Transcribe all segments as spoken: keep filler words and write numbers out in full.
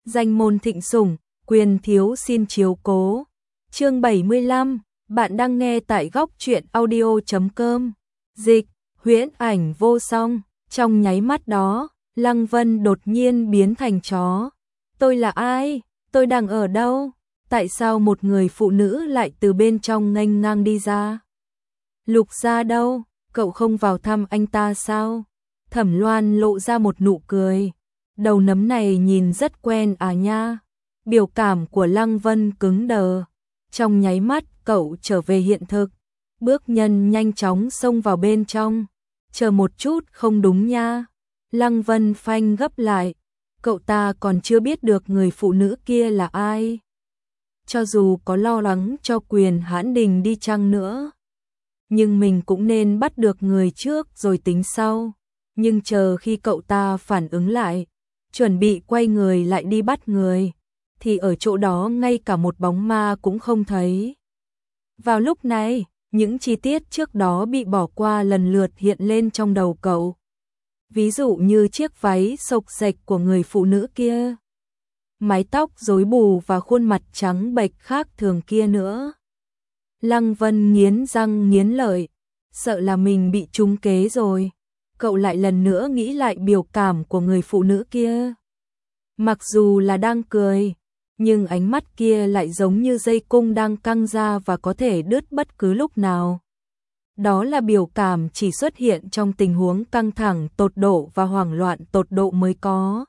danh môn thịnh sủng, quyền thiếu xin chiếu cố. Chương bảy mươi lăm, bạn đang nghe tại góc truyện audio chấm com. Dịch, huyễn ảnh vô song, trong nháy mắt đó, Lăng Vân đột nhiên biến thành chó. Tôi là ai? Tôi đang ở đâu? Tại sao một người phụ nữ lại từ bên trong nghênh ngang đi ra? Lục gia đâu? Cậu không vào thăm anh ta sao? Thẩm Loan lộ ra một nụ cười. Đầu nấm này nhìn rất quen à nha. Biểu cảm của Lăng Vân cứng đờ. Trong nháy mắt cậu trở về hiện thực. Bước nhân nhanh chóng xông vào bên trong. Chờ một chút, không đúng nha. Lăng Vân phanh gấp lại. Cậu ta còn chưa biết được người phụ nữ kia là ai. Cho dù có lo lắng cho Quyền Hãn Đình đi chăng nữa, nhưng mình cũng nên bắt được người trước rồi tính sau. Nhưng chờ khi cậu ta phản ứng lại, chuẩn bị quay người lại đi bắt người, thì ở chỗ đó ngay cả một bóng ma cũng không thấy. Vào lúc này, những chi tiết trước đó bị bỏ qua lần lượt hiện lên trong đầu cậu. Ví dụ như chiếc váy xộc xệch của người phụ nữ kia, mái tóc rối bù và khuôn mặt trắng bệch khác thường kia nữa. Lăng Vân nghiến răng nghiến lợi, sợ là mình bị trúng kế rồi. Cậu lại lần nữa nghĩ lại biểu cảm của người phụ nữ kia. Mặc dù là đang cười, nhưng ánh mắt kia lại giống như dây cung đang căng ra và có thể đứt bất cứ lúc nào. Đó là biểu cảm chỉ xuất hiện trong tình huống căng thẳng tột độ và hoảng loạn tột độ mới có.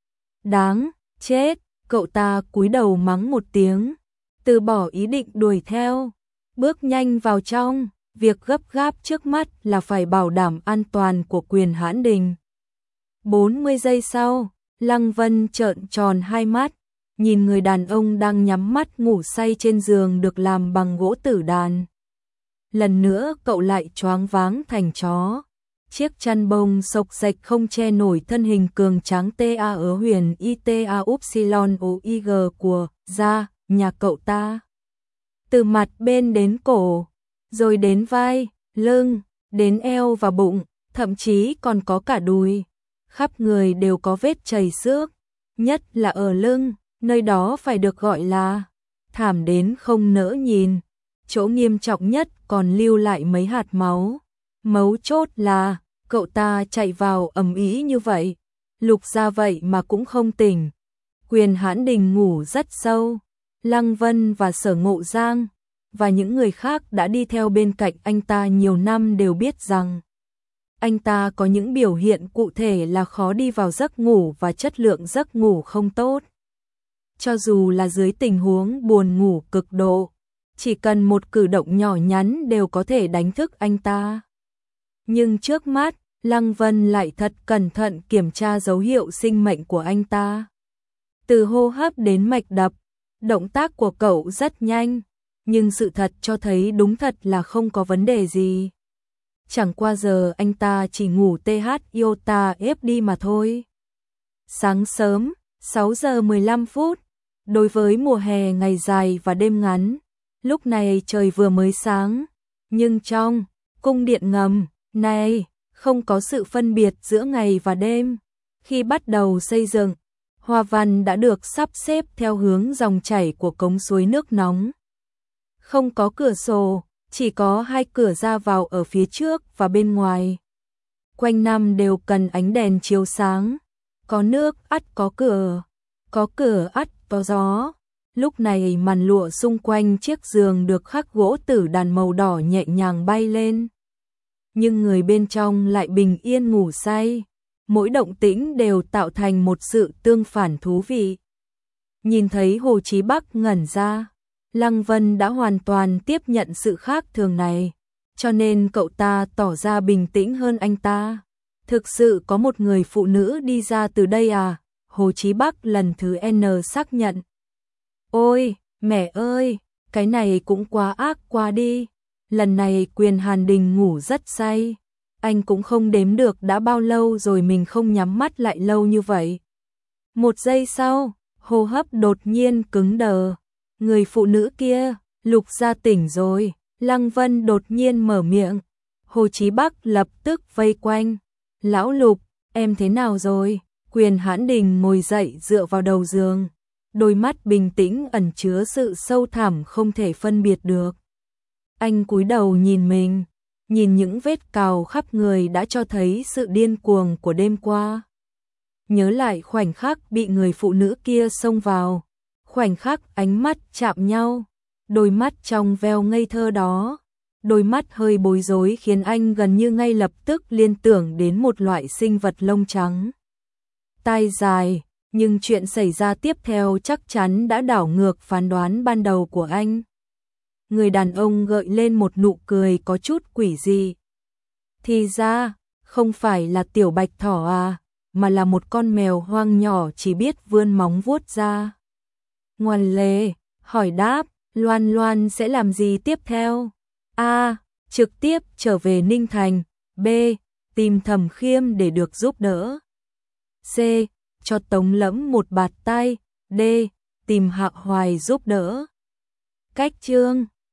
Đáng chết, cậu ta cúi đầu mắng một tiếng, từ bỏ ý định đuổi theo, bước nhanh vào trong. Việc gấp gáp trước mắt là phải bảo đảm an toàn của Quyền Hãn Đình. bốn mươi giây sau, Lăng Vân trợn tròn hai mắt, nhìn người đàn ông đang nhắm mắt ngủ say trên giường được làm bằng gỗ tử đàn. Lần nữa cậu lại choáng váng thành chó. Chiếc chăn bông xộc xệch không che nổi thân hình cường tráng ta ở huyền ita upsilon oig của da nhà cậu ta. Từ mặt bên đến cổ, rồi đến vai, lưng, đến eo và bụng, thậm chí còn có cả đùi. Khắp người đều có vết chảy xước, nhất là ở lưng, nơi đó phải được gọi là thảm đến không nỡ nhìn. Chỗ nghiêm trọng nhất còn lưu lại mấy hạt máu. Mấu chốt là cậu ta chạy vào ầm ĩ như vậy, Lục gia vậy mà cũng không tỉnh. Quyền Hãn Đình ngủ rất sâu. Lăng Vân và Sở Ngộ Giang và những người khác đã đi theo bên cạnh anh ta nhiều năm đều biết rằng anh ta có những biểu hiện cụ thể là khó đi vào giấc ngủ và chất lượng giấc ngủ không tốt. Cho dù là dưới tình huống buồn ngủ cực độ, chỉ cần một cử động nhỏ nhắn đều có thể đánh thức anh ta. Nhưng trước mắt, Lăng Vân lại thật cẩn thận kiểm tra dấu hiệu sinh mệnh của anh ta. Từ hô hấp đến mạch đập, động tác của cậu rất nhanh, nhưng sự thật cho thấy đúng thật là không có vấn đề gì. Chẳng qua giờ anh ta chỉ ngủ th iota ép đi mà thôi. Sáng sớm, sáu giờ mười lăm phút, đối với mùa hè ngày dài và đêm ngắn, lúc này trời vừa mới sáng, nhưng trong cung điện ngầm này không có sự phân biệt giữa ngày và đêm. Khi bắt đầu xây dựng, hoa văn đã được sắp xếp theo hướng dòng chảy của cống suối nước nóng. Không có cửa sổ, chỉ có hai cửa ra vào ở phía trước và bên ngoài. Quanh năm đều cần ánh đèn chiếu sáng. Có nước ắt có cửa, có cửa ắt có gió. Lúc này màn lụa xung quanh chiếc giường được khắc gỗ tử đàn màu đỏ nhẹ nhàng bay lên. Nhưng người bên trong lại bình yên ngủ say. Mỗi động tĩnh đều tạo thành một sự tương phản thú vị. Nhìn thấy Hồ Chí Bắc ngẩn ra, Lăng Vân đã hoàn toàn tiếp nhận sự khác thường này, cho nên cậu ta tỏ ra bình tĩnh hơn anh ta. Thực sự có một người phụ nữ đi ra từ đây à? Hồ Chí Bắc lần thứ N xác nhận. Ôi, mẹ ơi, cái này cũng quá ác quá đi. Lần này Quyền Hàn Đình ngủ rất say. Anh cũng không đếm được đã bao lâu rồi mình không nhắm mắt lại lâu như vậy. Một giây sau, hô hấp đột nhiên cứng đờ. Người phụ nữ kia, Lục gia tỉnh rồi. Lăng Vân đột nhiên mở miệng. Hồ Chí Bắc lập tức vây quanh. Lão Lục, em thế nào rồi? Quyền Hãn Đình ngồi dậy dựa vào đầu giường, đôi mắt bình tĩnh ẩn chứa sự sâu thẳm không thể phân biệt được. Anh cúi đầu nhìn mình, nhìn những vết cào khắp người đã cho thấy sự điên cuồng của đêm qua. Nhớ lại khoảnh khắc bị người phụ nữ kia xông vào, khoảnh khắc ánh mắt chạm nhau, đôi mắt trong veo ngây thơ đó, đôi mắt hơi bối rối khiến anh gần như ngay lập tức liên tưởng đến một loại sinh vật lông trắng, tai dài, nhưng chuyện xảy ra tiếp theo chắc chắn đã đảo ngược phán đoán ban đầu của anh. Người đàn ông gợi lên một nụ cười có chút quỷ dị. Thì ra, không phải là tiểu bạch thỏ à, mà là một con mèo hoang nhỏ chỉ biết vươn móng vuốt ra. Ngoan lê, hỏi đáp, Loan Loan sẽ làm gì tiếp theo? A. Trực tiếp trở về Ninh Thành. B. Tìm Thẩm Khiêm để được giúp đỡ. C. Cho Tống Lẫm một bạt tay. D. Tìm Hạc Hoài giúp đỡ. Cách chương